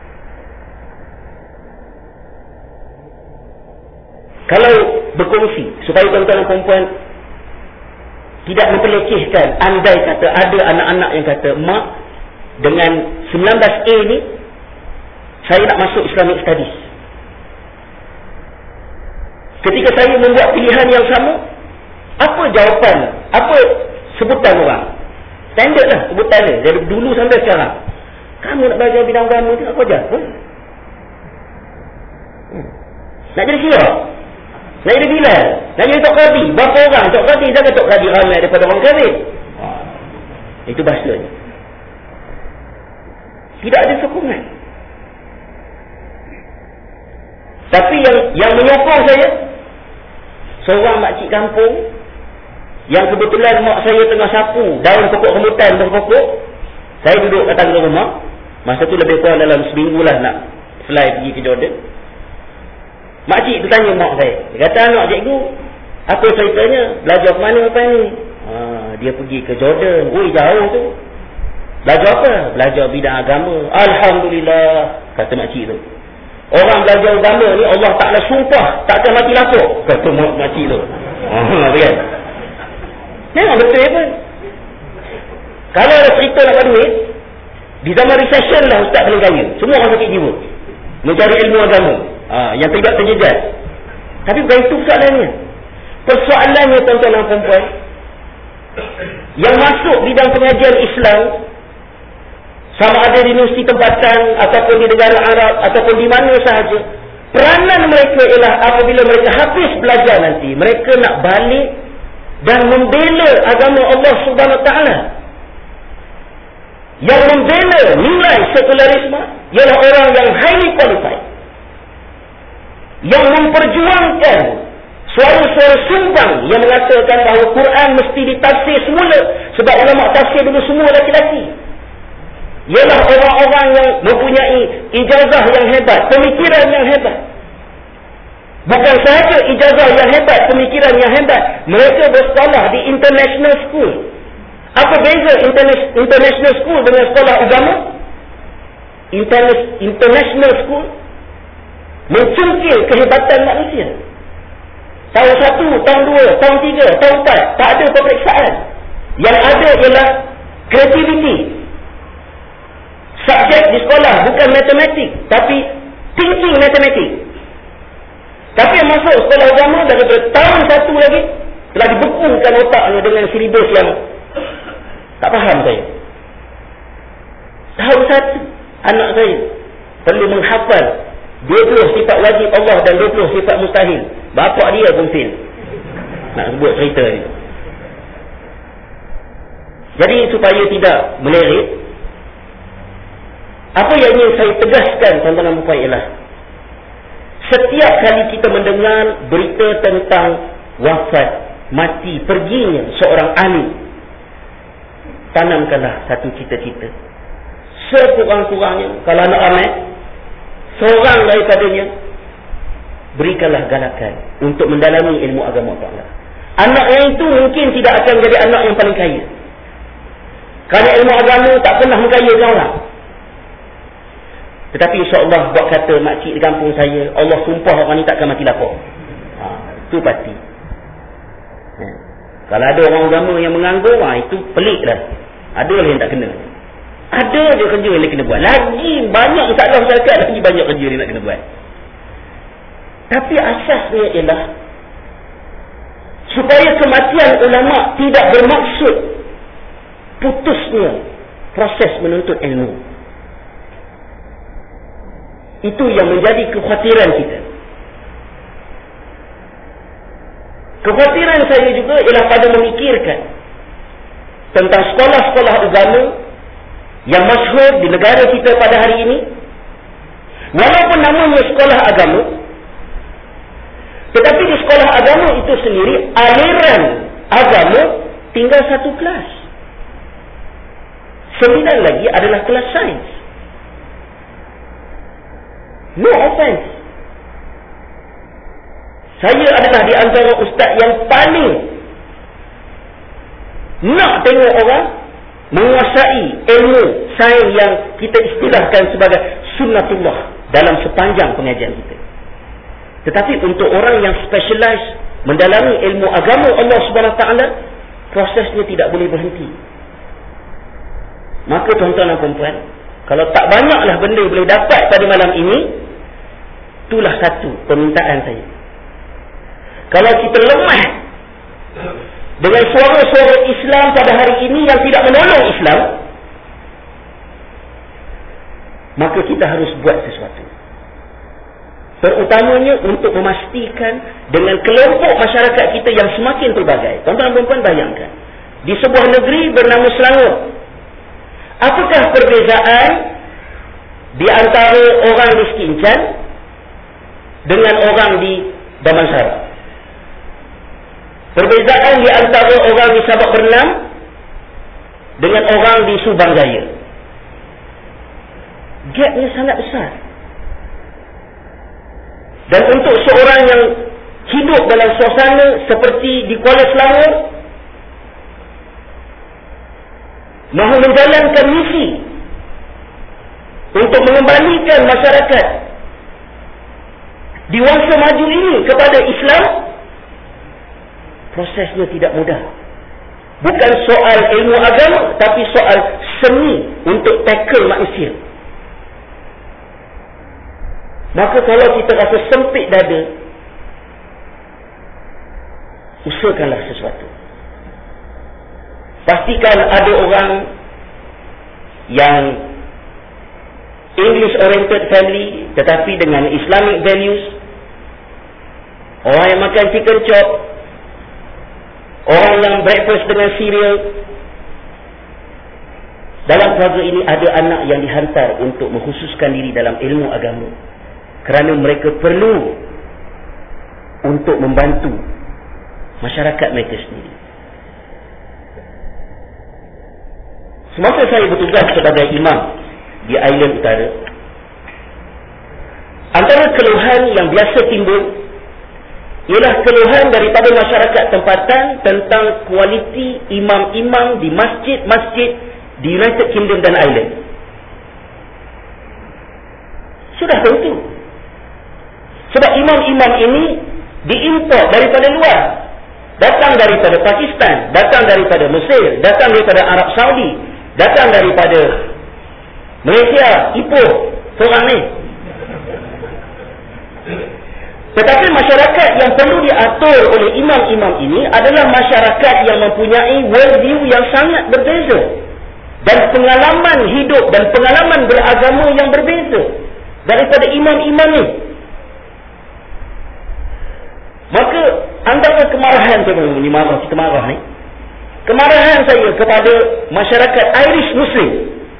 Kalau berkongsi supaya tuan-tuan dan perempuan tidak memperlecehkan, andai kata ada anak-anak yang kata, mak, dengan sembilan belas A ni saya nak masuk Islamic Studies. Ketika saya membuat pilihan yang sama, apa jawapan, apa sebutan orang? Standard lah sebutan dia, dari dulu sampai sekarang. Kamu nak belajar bidang agama tu apa ajar? Hmm? Hmm. Nak jadi siap? Nak jadi bilal? Nak jadi Tok Qadi? Berapa orang Tok Qadi? Jangan Tok Qadi ramai daripada orang kafir. Itu bahasanya. Tidak ada sokongan. Tapi yang yang menyokong saya, seorang makcik kampung yang kebetulan mak saya tengah sapu daun pokok rambutan berpokok. Saya duduk kat tangga rumah. Masa tu lebih kurang dalam seminggu lah nak fly pergi ke Jordan. Makcik tu tanya mak saya. Dia kata, anak cikgu, apa ceritanya? Belajar ke mana apa ni? Ha, dia pergi ke Jordan. Ui, jauh tu. Belajar apa? Belajar bidang agama. Alhamdulillah, kata makcik tu. Orang belajar agama ni Allah Ta'ala sumpah takkan mati lapuk, kata makcik tu. Ha, kan? Memang betul apa? Kalau ada cerita nak buat duit, di zaman recession lah ustaz paling kaya. Semua orang sakit jiwa mencari ilmu agama, ha, yang tidak terjejas. Tapi bukan itu persoalannya. Persoalannya tuan-tuan dan perempuan, yang masuk bidang pengajian Islam, sama ada di universiti tempatan ataupun di negara Arab ataupun di mana sahaja, peranan mereka ialah apabila mereka habis belajar nanti, mereka nak balik dan membela agama Allah Subhanahu Wa Taala. Yang membela nilai sekularisme ialah orang yang highly qualified, yang memperjuangkan suara-suara sumbang yang mengatakan bahawa Quran mesti ditafsir semula, sebab ulama tafsir dulu semua laki-laki. Ialah orang-orang yang mempunyai ijazah yang hebat, pemikiran yang hebat. Bukan sahaja ijazah yang hebat, pemikiran yang hebat, mereka bersekolah di international school. Apa beza international school dengan sekolah agama? International school mencungkil kehebatan manusia. Tahun satu, tahun dua, tahun tiga, tahun empat, tak ada peperiksaan. Yang ada ialah creativity. Subjek di sekolah bukan matematik, tapi thinking matematik. Tapi yang masuk sekolah agama daripada tahun satu lagi telah dibekukan otaknya dengan silibus yang tak faham saya. Tahun satu anak saya perlu menghafal dua puluh sifat wajib Allah dan dua puluh sifat mustahil. Bapak dia pun fail nak sebut cerita ni. Jadi supaya tidak melerit, apa yang ingin saya tegaskan tuan-tuan dan puan ialah, setiap kali kita mendengar berita tentang wafat, mati, perginya seorang alim, tanamkanlah satu cita-cita. Sekurang-kurangnya kalau anak ramai, seorang daripadanya berikanlah galakan untuk mendalami ilmu agama Allah. Anak yang itu mungkin tidak akan jadi anak yang paling kaya, kerana ilmu agama tak pernah mengkayakan orang. Tetapi insya-Allah buat kata makcik di kampung saya, Allah sumpah orang ni takkan mati lapar. Ha. tu parti. Ha. Kalau ada orang agama yang menganggur, ha, itu pelik lah. Ada lah yang tak kena. Ada je kerja yang dia kena buat. Lagi banyak masalah masyarakat, lagi banyak kerja dia nak kena buat. Tapi asasnya ialah supaya kematian ulama tidak bermaksud putusnya proses menuntut ilmu. Itu yang menjadi kekhawatiran kita. Kekhawatiran saya juga ialah pada memikirkan tentang sekolah-sekolah agama yang masyhur di negara kita pada hari ini. Walaupun namanya sekolah agama, tetapi di sekolah agama itu sendiri, aliran agama tinggal satu kelas. Sembilan lagi adalah kelas sains. No offense. Saya adalah di antara ustaz yang paling nak tengok orang menguasai ilmu sains yang kita istilahkan sebagai sunnatullah dalam sepanjang pengajian kita. Tetapi untuk orang yang specialize mendalami ilmu agama Allah Subhanahu Wa Taala, prosesnya tidak boleh berhenti. Maka tuan-tuan dan puan-puan, kalau tak banyaklah benda boleh dapat pada malam ini, itulah satu permintaan saya. Kalau kita lemah dengan suara-suara Islam pada hari ini yang tidak menolong Islam, maka kita harus buat sesuatu. Terutamanya untuk memastikan dengan kelompok masyarakat kita yang semakin pelbagai. Tuan-tuan dan puan-puan, bayangkan, di sebuah negeri bernama Selangor, apakah perbezaan di antara orang di Sekincan dengan orang di Damansara? Perbezaan di antara orang di Sabak Bernam dengan orang di Subang Jaya. Gapnya sangat besar. Dan untuk seorang yang hidup dalam suasana seperti di Kuala Selangor, mahu menjalankan misi untuk mengembalikan masyarakat di wangsa maju ini kepada Islam, prosesnya tidak mudah. Bukan soal ilmu agama, tapi soal seni untuk tackle manusia. Maka kalau kita rasa sempit dada, usahakanlah sesuatu. Pastikan ada orang yang English oriented family tetapi dengan Islamic values. Orang yang makan chicken chop, orang yang breakfast dengan cereal. Dalam keluarga ini ada anak yang dihantar untuk mengkhususkan diri dalam ilmu agama, kerana mereka perlu untuk membantu masyarakat mereka sendiri. Semasa saya bertugas sebagai imam di Island Utara, antara keluhan yang biasa timbul ialah keluhan daripada masyarakat tempatan tentang kualiti imam-imam di masjid-masjid di United Kingdom dan Ireland. Sudah tentu, sebab imam-imam ini diimport daripada luar, datang daripada Pakistan, datang daripada Mesir, datang daripada Arab Saudi, datang daripada Malaysia, Ipoh, seorang ni. Tetapi masyarakat yang perlu diatur oleh imam-imam ini adalah masyarakat yang mempunyai worldview yang sangat berbeza, dan pengalaman hidup dan pengalaman beragama yang berbeza daripada imam-imam ni. Maka antara kemarahan saya, ini marah, kita marah ni, kemarahan saya kepada masyarakat Irish Muslim,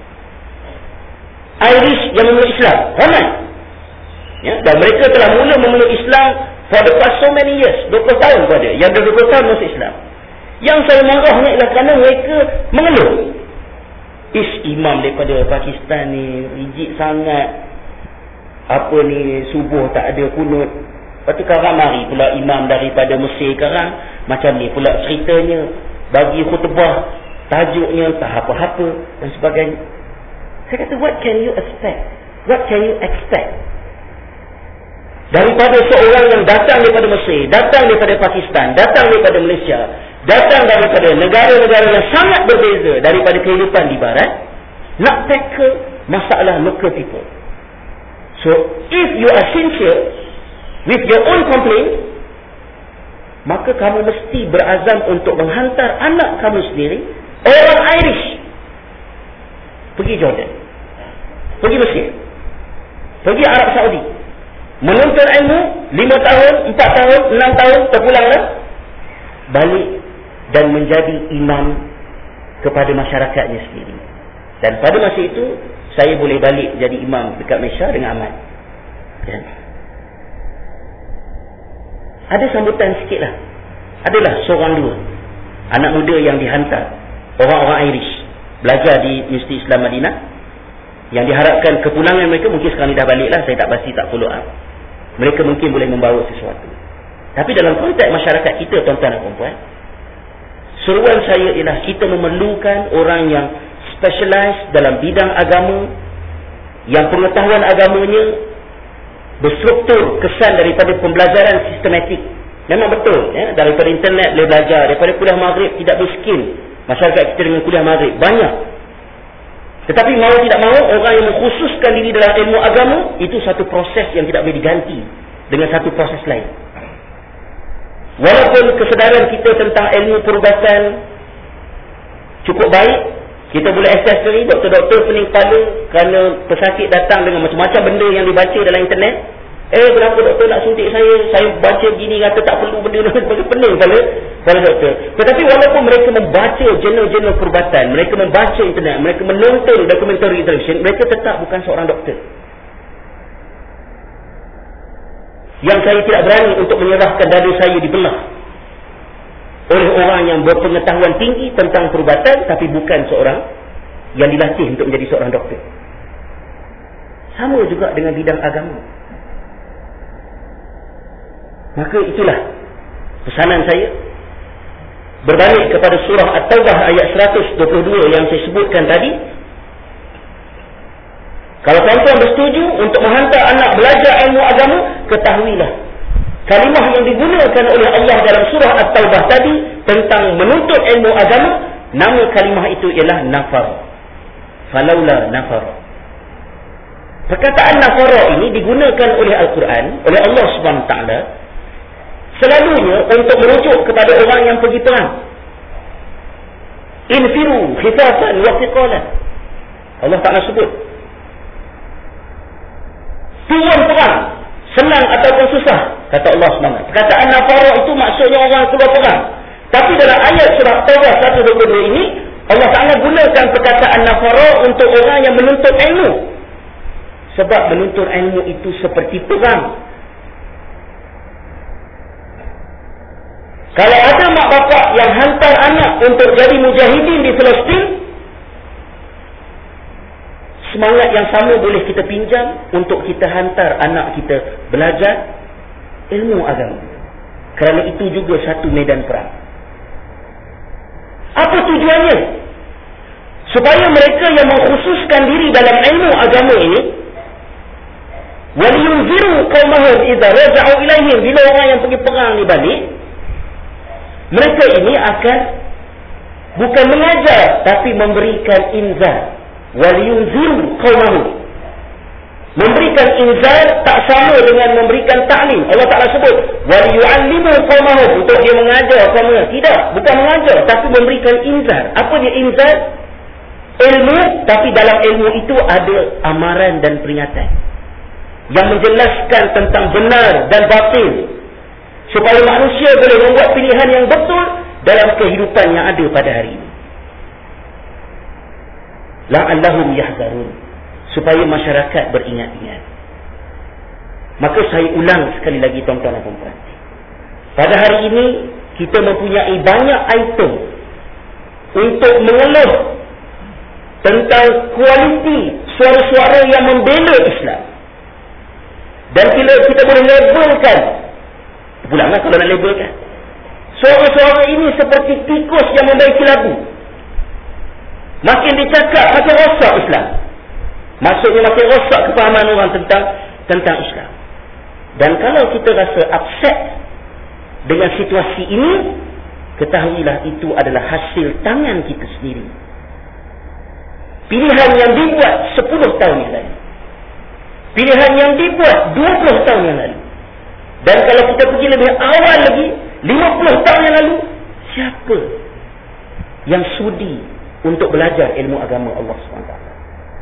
Irish yang memeluk Islam, ramai, ya, dan mereka telah mula memeluk Islam for the past so many years, dua puluh tahun pun ada yang dua puluh tahun masuk Islam. Yang saya marah ni ialah kerana mereka mengeluh, is imam daripada Pakistan ni rigid sangat, apa ni, subuh tak ada kunut. Lepas tu sekarang mari pula imam daripada Mesir, sekarang macam ni pula ceritanya, bagi khutbah tajuknya tak apa-apa dan sebagainya. Saya kata, what can you expect? What can you expect Daripada seorang yang datang daripada Mesir, datang daripada Pakistan, datang daripada Malaysia, datang daripada negara-negara yang sangat berbeza daripada kehidupan di barat, nak tackle masalah local people. So, if you are sincere with your own complaint, maka kamu mesti berazam untuk menghantar anak kamu sendiri, orang Irish, pergi Jordan, pergi Mesir, pergi Arab Saudi, menuntut ilmu lima tahun, empat tahun, enam tahun, terpulanglah, balik dan menjadi imam kepada masyarakatnya sendiri. Dan pada masa itu, saya boleh balik jadi imam dekat Malaysia dengan aman. Dan ada sambutan sikit lah. Adalah seorang dua anak muda yang dihantar, orang-orang Irish, belajar di Universiti Islam Madinah, yang diharapkan kepulangan mereka, mungkin sekarang ni dah balik lah, saya tak pasti, tak follow up. Mereka mungkin boleh membawa sesuatu. Tapi dalam konteks masyarakat kita, tuan-tuan dan puan-puan, seruan saya ialah kita memerlukan orang yang specialize dalam bidang agama, yang pengetahuan agamanya berstruktur kesan daripada pembelajaran sistematik. Memang betul, ya? Daripada internet boleh belajar, daripada kuliah maghrib tidak berskill masyarakat kita dengan kuliah maghrib, banyak. Tetapi mau tidak mahu, orang yang mengkhususkan diri dalam ilmu agama, itu satu proses yang tidak boleh diganti dengan satu proses lain. Walaupun kesedaran kita tentang ilmu perubatan cukup baik, kita boleh akses sendiri, doktor-doktor pening kepala kerana pesakit datang dengan macam-macam benda yang dibaca dalam internet. Eh, kenapa doktor nak suntik saya? Saya baca begini, kata tak perlu benda ni, pening kepala kepala doktor. Tetapi walaupun mereka membaca jurnal-jurnal perubatan, mereka membaca internet, mereka menonton dokumentari televisyen, mereka tetap bukan seorang doktor. Yang saya tidak berani untuk menyerahkan dada saya dibelah oleh orang yang berpengetahuan tinggi tentang perubatan, tapi bukan seorang yang dilatih untuk menjadi seorang doktor. Sama juga dengan bidang agama. Maka itulah pesanan saya, berbalik kepada surah At-Taubah ayat seratus dua puluh dua yang saya sebutkan tadi. Kalau tuan-tuan bersetuju untuk menghantar anak belajar ilmu agama, ketahuilah kalimah yang digunakan oleh Allah dalam surah At-Taubah tadi tentang menuntut ilmu agama, nama kalimah itu ialah nafar. Falaula nafar. Perkataan nafar ini digunakan oleh Al-Quran, oleh Allah Subhanahu Wa Taala, selalunya untuk merujuk kepada orang yang pergi perang. Infiru khifafan wa thiqalan. Allah Taala sebut, turun perang, senang ataupun susah, kata Allah Subhanahu Wa Taala. Perkataan nafara itu maksudnya orang keluar perang. Tapi dalam ayat surah Taubah seratus dua puluh dua ini, Allah Taala gunakan perkataan nafara untuk orang yang menuntut ilmu. Sebab menuntut ilmu itu seperti perang. Kalau ada mak bapak yang hantar anak untuk jadi mujahidin di Palestin, semangat yang sama boleh kita pinjam untuk kita hantar anak kita belajar ilmu agama. Kerana itu juga satu medan perang. Apa tujuannya? Supaya mereka yang mengkhususkan diri dalam ilmu agama ini, waliyunziru qaumahum idza raja'u ilaihim, bila orang yang pergi perang ni balik, mereka ini akan bukan mengajar tapi memberikan inzar. Waliyunziru qaumahum, memberikan inzar tak sama dengan memberikan ta'lim. Allah Ta'ala sebut waliyu'allimu qaumahum, untuk dia mengajar kaumnya. Tidak, bukan mengajar tapi memberikan inzar. Apa dia inzar? Ilmu, tapi dalam ilmu itu ada amaran dan peringatan yang menjelaskan tentang benar dan batil, supaya manusia boleh membuat pilihan yang betul dalam kehidupan yang ada pada hari ini. La'allahum yahzarun, supaya masyarakat beringat-ingat. Maka saya ulang sekali lagi tuan-tuan dan puan-puan, pada hari ini kita mempunyai banyak item untuk mengeluh tentang kualiti suara-suara yang membela Islam. Dan bila kita boleh labelkan, pulanglah kalau nak labelkan, suara-suara ini seperti tikus yang membaiki lagu. Makin dicakap, makin rosak Islam. Maksudnya makin rosak kefahaman orang tentang tentang Islam. Dan kalau kita rasa upset dengan situasi ini, ketahuilah itu adalah hasil tangan kita sendiri. Pilihan yang dibuat sepuluh tahun yang lalu, pilihan yang dibuat dua puluh tahun yang lalu, dan kalau kita pergi lebih awal lagi, lima puluh tahun yang lalu, siapa yang sudi untuk belajar ilmu agama Allah subhanahu wa taala?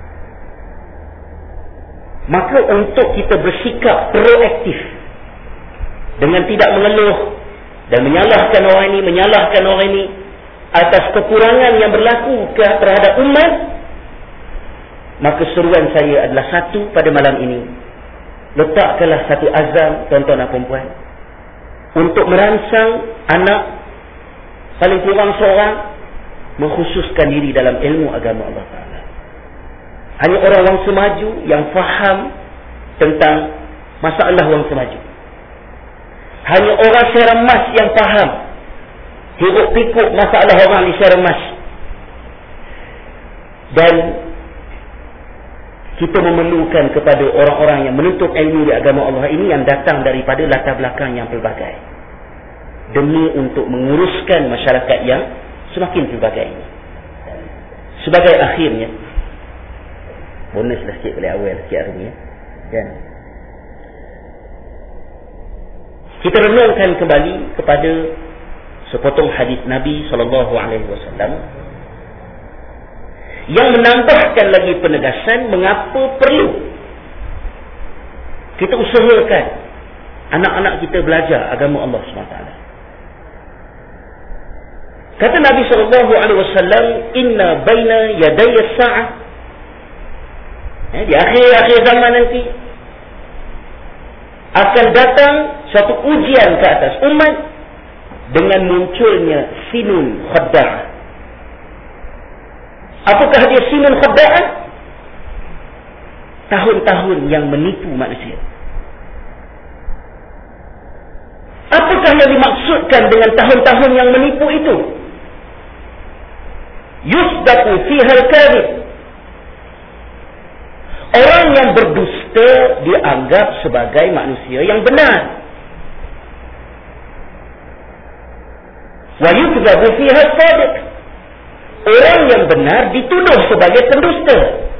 Maka untuk kita bersikap proaktif dengan tidak mengeluh dan menyalahkan orang ini, menyalahkan orang ini atas kekurangan yang berlaku terhadap umat, maka seruan saya adalah satu pada malam ini. Letakkanlah satu azam, tuan-tuan dan puan-puan, untuk merangsang anak paling kurang seorang mengkhususkan diri dalam ilmu agama Allah Ta'ala. Hanya orang wang semaju yang faham tentang masalah wang semaju. Hanya orang seremas yang faham hiruk pikuk masalah orang di seremas. Dan kita memerlukan kepada orang-orang yang menuntut ilmu di agama Allah ini yang datang daripada latar belakang yang pelbagai, demi untuk menguruskan masyarakat yang semakin pelbagai ini. Sebagai akhirnya, bonuslah sikit boleh awal sikit hari ni, kan? Kita renungkan kembali kepada sepotong hadis Nabi sallallahu alaihi wasallam yang menambahkan lagi penegasan mengapa perlu kita usahakan anak-anak kita belajar agama Allah subhanahu wa taala. Kata Nabi sallallahu alaihi wasallam, inna baina yaday as-sa'ah, di akhir-akhir zaman nanti akan datang suatu ujian ke atas umat dengan munculnya sinun khadda'ah. Apakah dia sinun khadda'ah? Tahun-tahun yang menipu manusia. Apakah yang dimaksudkan dengan tahun-tahun yang menipu itu? Yusdaqu fiha al-kadhib. Orang yang berdusta dianggap sebagai manusia yang benar. Wa yukdhabu fiha as-sadiq. Orang yang benar dituduh sebagai pendusta.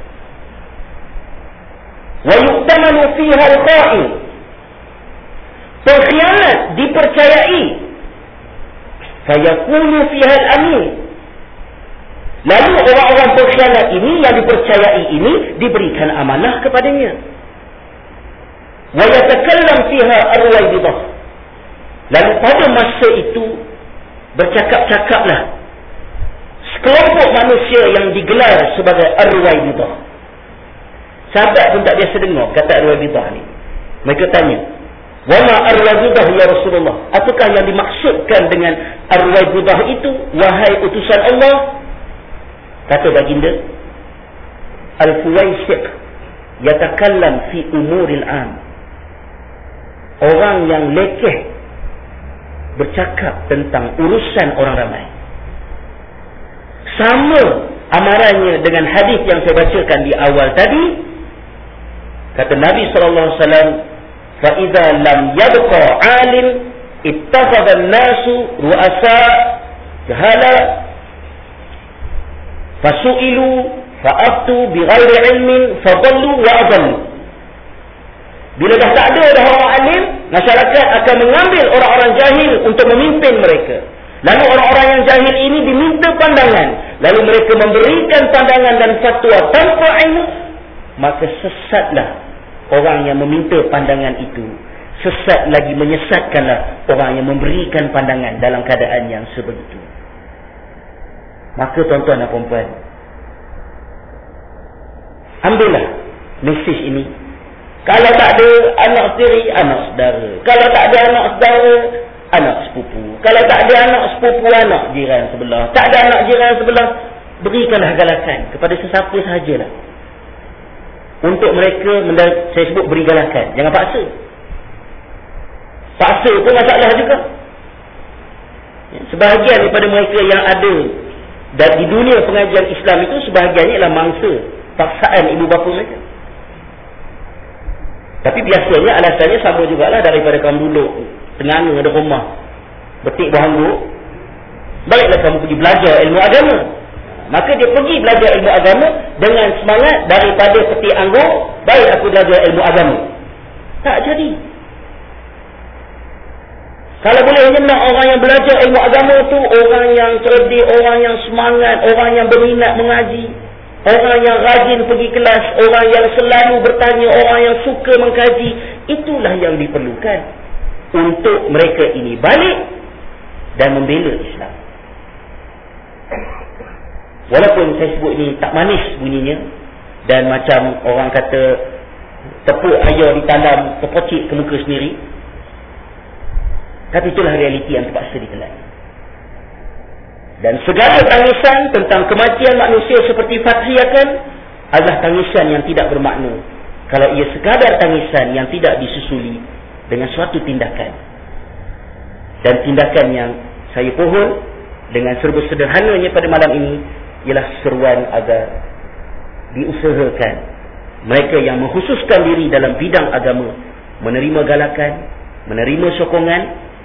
Wa yu'tamanu fiha al-kha'in. Pengkhianat dipercayai. Fayakunu fiha al-amin. Lalu orang-orang pengkhianat ini yang dipercayai ini diberikan amanah kepadanya. Wa yatakallam fiha ar-ruwaybidah. Lalu pada masa itu bercakap-cakaplah sekelompok manusia yang digelar sebagai ar-ruwaybidah. Sahabat pun tak biasa dengar kata ar-ruwaybidah ni. Mereka tanya, "Wa ma ar-ruwaybidah ya Rasulullah?" Apakah yang dimaksudkan dengan ar-ruwaybidah itu, wahai utusan Allah? Kata baginda, al-fuwaisiq yatakallam fi umuril am. Orang yang lekeh bercakap tentang urusan orang ramai. Sama amarannya dengan hadis yang saya bacakan di awal tadi. Kata Nabi sallallahu alaihi wasallam, fa idza lam yabqa 'alim ittakhadha an-nasu ru'asa jahala fasu'ilu fa'aftu bighairi ilmin fadallu wa adallu. Bila dah tak ada dah orang alim, masyarakat akan mengambil orang-orang jahil untuk memimpin mereka. Lalu orang-orang yang jahil ini diminta pandangan, lalu mereka memberikan pandangan dan fatwa tanpa ilmu, maka sesatlah orang yang meminta pandangan itu. Sesat lagi menyesatkanlah orang yang memberikan pandangan dalam keadaan yang sebegitu. Maka tuan-tuan dan puan-puan, ambillah mesej ini. Kalau tak ada anak tiri, anak saudara. Kalau tak ada anak saudara, anak sepupu. Kalau tak ada anak sepupu, anak jiran sebelah. Tak ada anak jiran sebelah, berikanlah galakan kepada sesiapa sahajalah. Untuk mereka, saya sebut beri galakan. Jangan paksa. Paksa pun masalah juga. Sebahagian daripada mereka yang ada dan di dunia pengajian Islam itu, sebahagiannya ialah mangsa paksaan ibu bapa mereka. Tapi biasanya alasannya sama jugalah, daripada kamu duduk tengah ada rumah betik buah anggur, baiklah kamu pergi belajar ilmu agama. Maka dia pergi belajar ilmu agama dengan semangat, daripada petik anggur, baik aku belajar ilmu agama. Tak jadi. Kalau boleh nak orang yang belajar ilmu agama tu orang yang cerdik, orang yang semangat, orang yang berminat mengaji, orang yang rajin pergi kelas, orang yang selalu bertanya, orang yang suka mengkaji. Itulah yang diperlukan untuk mereka ini balik dan membela Islam. Walaupun saya sebut ini tak manis bunyinya, dan macam orang kata tepuk ayam ditanam terpocik ke muka sendiri, tapi itulah realiti yang terpaksa ditelan. Dan segala tangisan tentang kematian manusia seperti Fathiyahkan adalah tangisan yang tidak bermakna kalau ia sekadar tangisan yang tidak disusuli dengan suatu tindakan. Dan tindakan yang saya pohon dengan serba sederhananya pada malam ini ialah seruan agar diusahakan mereka yang mengkhususkan diri dalam bidang agama menerima galakan, menerima sokongan,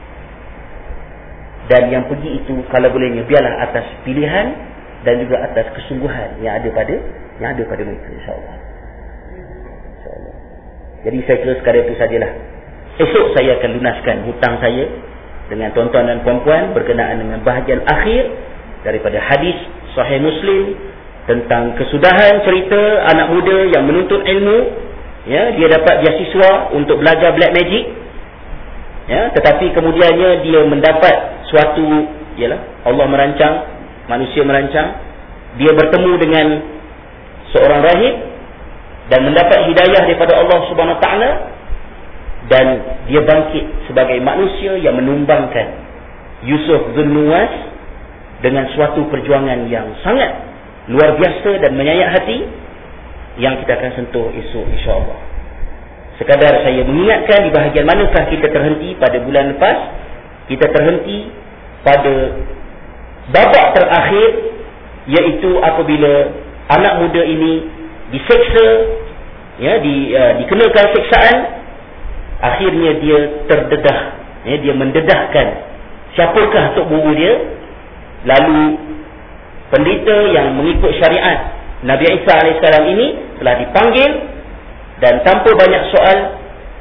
dan yang pergi itu kalau bolehnya biarlah atas pilihan dan juga atas kesungguhan yang ada pada yang ada pada mereka, insya-Allah. Insya-Allah. Jadi saya kira sekadar itu sajalah. Esok saya akan lunaskan hutang saya dengan tuan-tuan dan puan-puan berkenaan dengan bahagian akhir daripada hadis Sahih Muslim tentang kesudahan cerita anak muda yang menuntut ilmu, ya, dia dapat beasiswa untuk belajar black magic, ya, tetapi kemudiannya dia mendapat suatu, ialah Allah merancang, manusia merancang, dia bertemu dengan seorang rahib dan mendapat hidayah daripada Allah Subhanahu Wa Taala, dan dia bangkit sebagai manusia yang menumbangkan Yusuf Dzunnuwas dengan suatu perjuangan yang sangat luar biasa dan menyayat hati yang kita akan sentuh esok, insya-Allah. Sekadar saya mengingatkan di bahagian manakah kita terhenti pada bulan lepas. Kita terhenti pada babak terakhir, iaitu apabila anak muda ini diseksa, ya, di, uh, dikenakan seksaan, akhirnya dia terdedah, ya, dia mendedahkan siapakah tok guru dia. Lalu pendeta yang mengikut syariat Nabi Isa alaihissalam ini telah dipanggil, dan tanpa banyak soal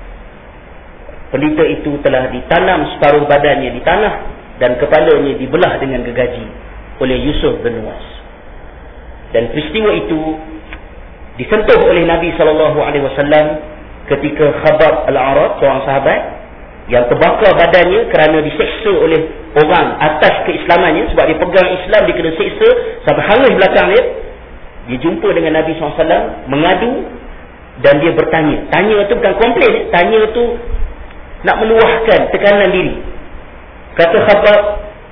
pendeta itu telah ditanam separuh badannya di tanah dan kepalanya dibelah dengan gergaji oleh Yusuf bin Nuwas. Dan peristiwa itu disentuh oleh Nabi sallallahu alaihi wasallam ketika Khabbab al-Arat, seorang sahabat yang terbakar badannya kerana diseksa oleh orang atas keislamannya, sebab dia pegang Islam, dia kena seksa sampai hangus belakang dia. Dia jumpa dengan Nabi sallallahu alaihi wasallam, mengadu, dan dia bertanya. Tanya tu bukan komplain, tanya tu nak meluahkan tekanan diri. Kata Khabbab,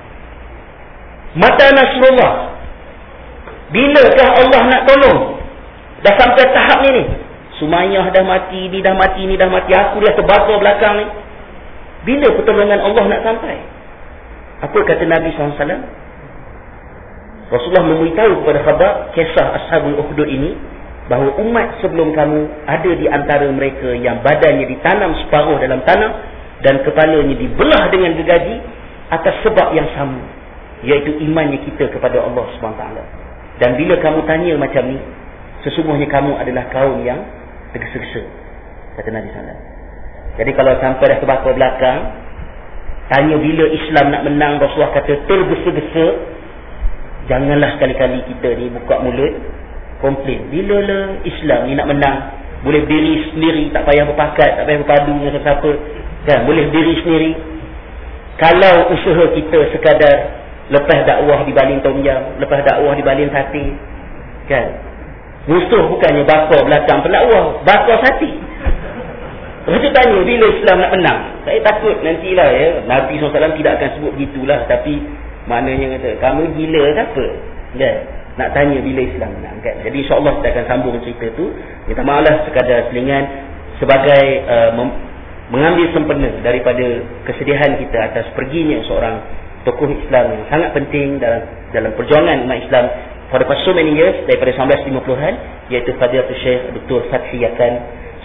mata Nasrullah, bilakah Allah nak tolong? Dah sampai tahap ni ni, Sumayyah dah mati, ni dah mati, ni dah mati, aku dah terbakar belakang ni. Bila pertolongan Allah nak sampai? Apa kata Nabi sallallahu alaihi wasallam? Rasulullah memberitahu kepada Khabbab kisah Ashabul Ukhdud ini, bahawa umat sebelum kamu ada di antara mereka yang badannya ditanam separuh dalam tanah dan kepalanya dibelah dengan gergaji atas sebab yang sama, iaitu imannya kita kepada Allah subhanahu wa taala. Dan bila kamu tanya macam ni, sesungguhnya kamu adalah kaum yang tergesa-gesa, kata Nabi sallallahu alaihi wasallam. Jadi kalau sampai dah terbakar belakang, tanya bila Islam nak menang, Rasulullah kata tergesa-gesa, janganlah sekali-kali kita ni buka mulut komplain. Bila lah Islam ni nak menang, boleh berdiri sendiri, tak payah berpakat, tak payah berpadu dengan siapa-siapa, kan? Boleh berdiri sendiri. Kalau usaha kita sekadar lepas dakwah di baling tom yam, lepas dakwah di baling sate, kan? Musuh bukannya bakar belakang pendakwah, bakar sate. Lepas tu tanya bila Islam nak menang. Saya takut nantilah, ya, Nabi sallallahu alaihi wasallam tidak akan sebut begitulah, tapi maknanya kata kamu gila ke apa, kan? Nak tanya bila Islam menang, kan? Jadi insya-Allah kita akan sambung cerita tu. Minta maaflah sekadar selingan sebagai uh, mengambil sempena daripada kesedihan kita atas perginya seorang tokoh Islam yang sangat penting dalam dalam perjuangan umat Islam for the past so many years, daripada seribu sembilan ratus lima puluhan, iaitu Fadilatul Syekh Doktor Fathiyahkan,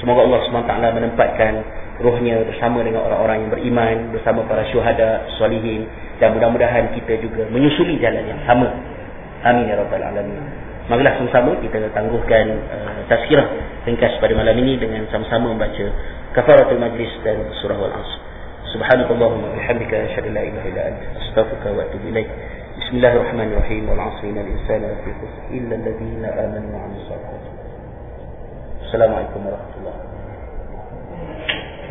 Semoga Allah subhanahu wa taala menempatkan rohnya bersama dengan orang-orang yang beriman, bersama para syuhada, solihin, dan mudah-mudahan kita juga menyusuli jalan yang sama. Amin ya rabbal alamin. Marilah sama-sama kita tangguhkan uh, tazkirah ringkas pada malam ini dengan sama-sama membaca kafaratul majlis dan surah Al-Asr. Subhanakallahumma wa bihamdika asyhadu an la ilaha illa anta astaghfiruka wa atubu ilaik. Bismillahirrahmanirrahim. Wal 'asri innal insana lafi khusr illa alladhina amanu wa 'amilus salihati. Assalamualaikum warahmatullahi wabarakatuh.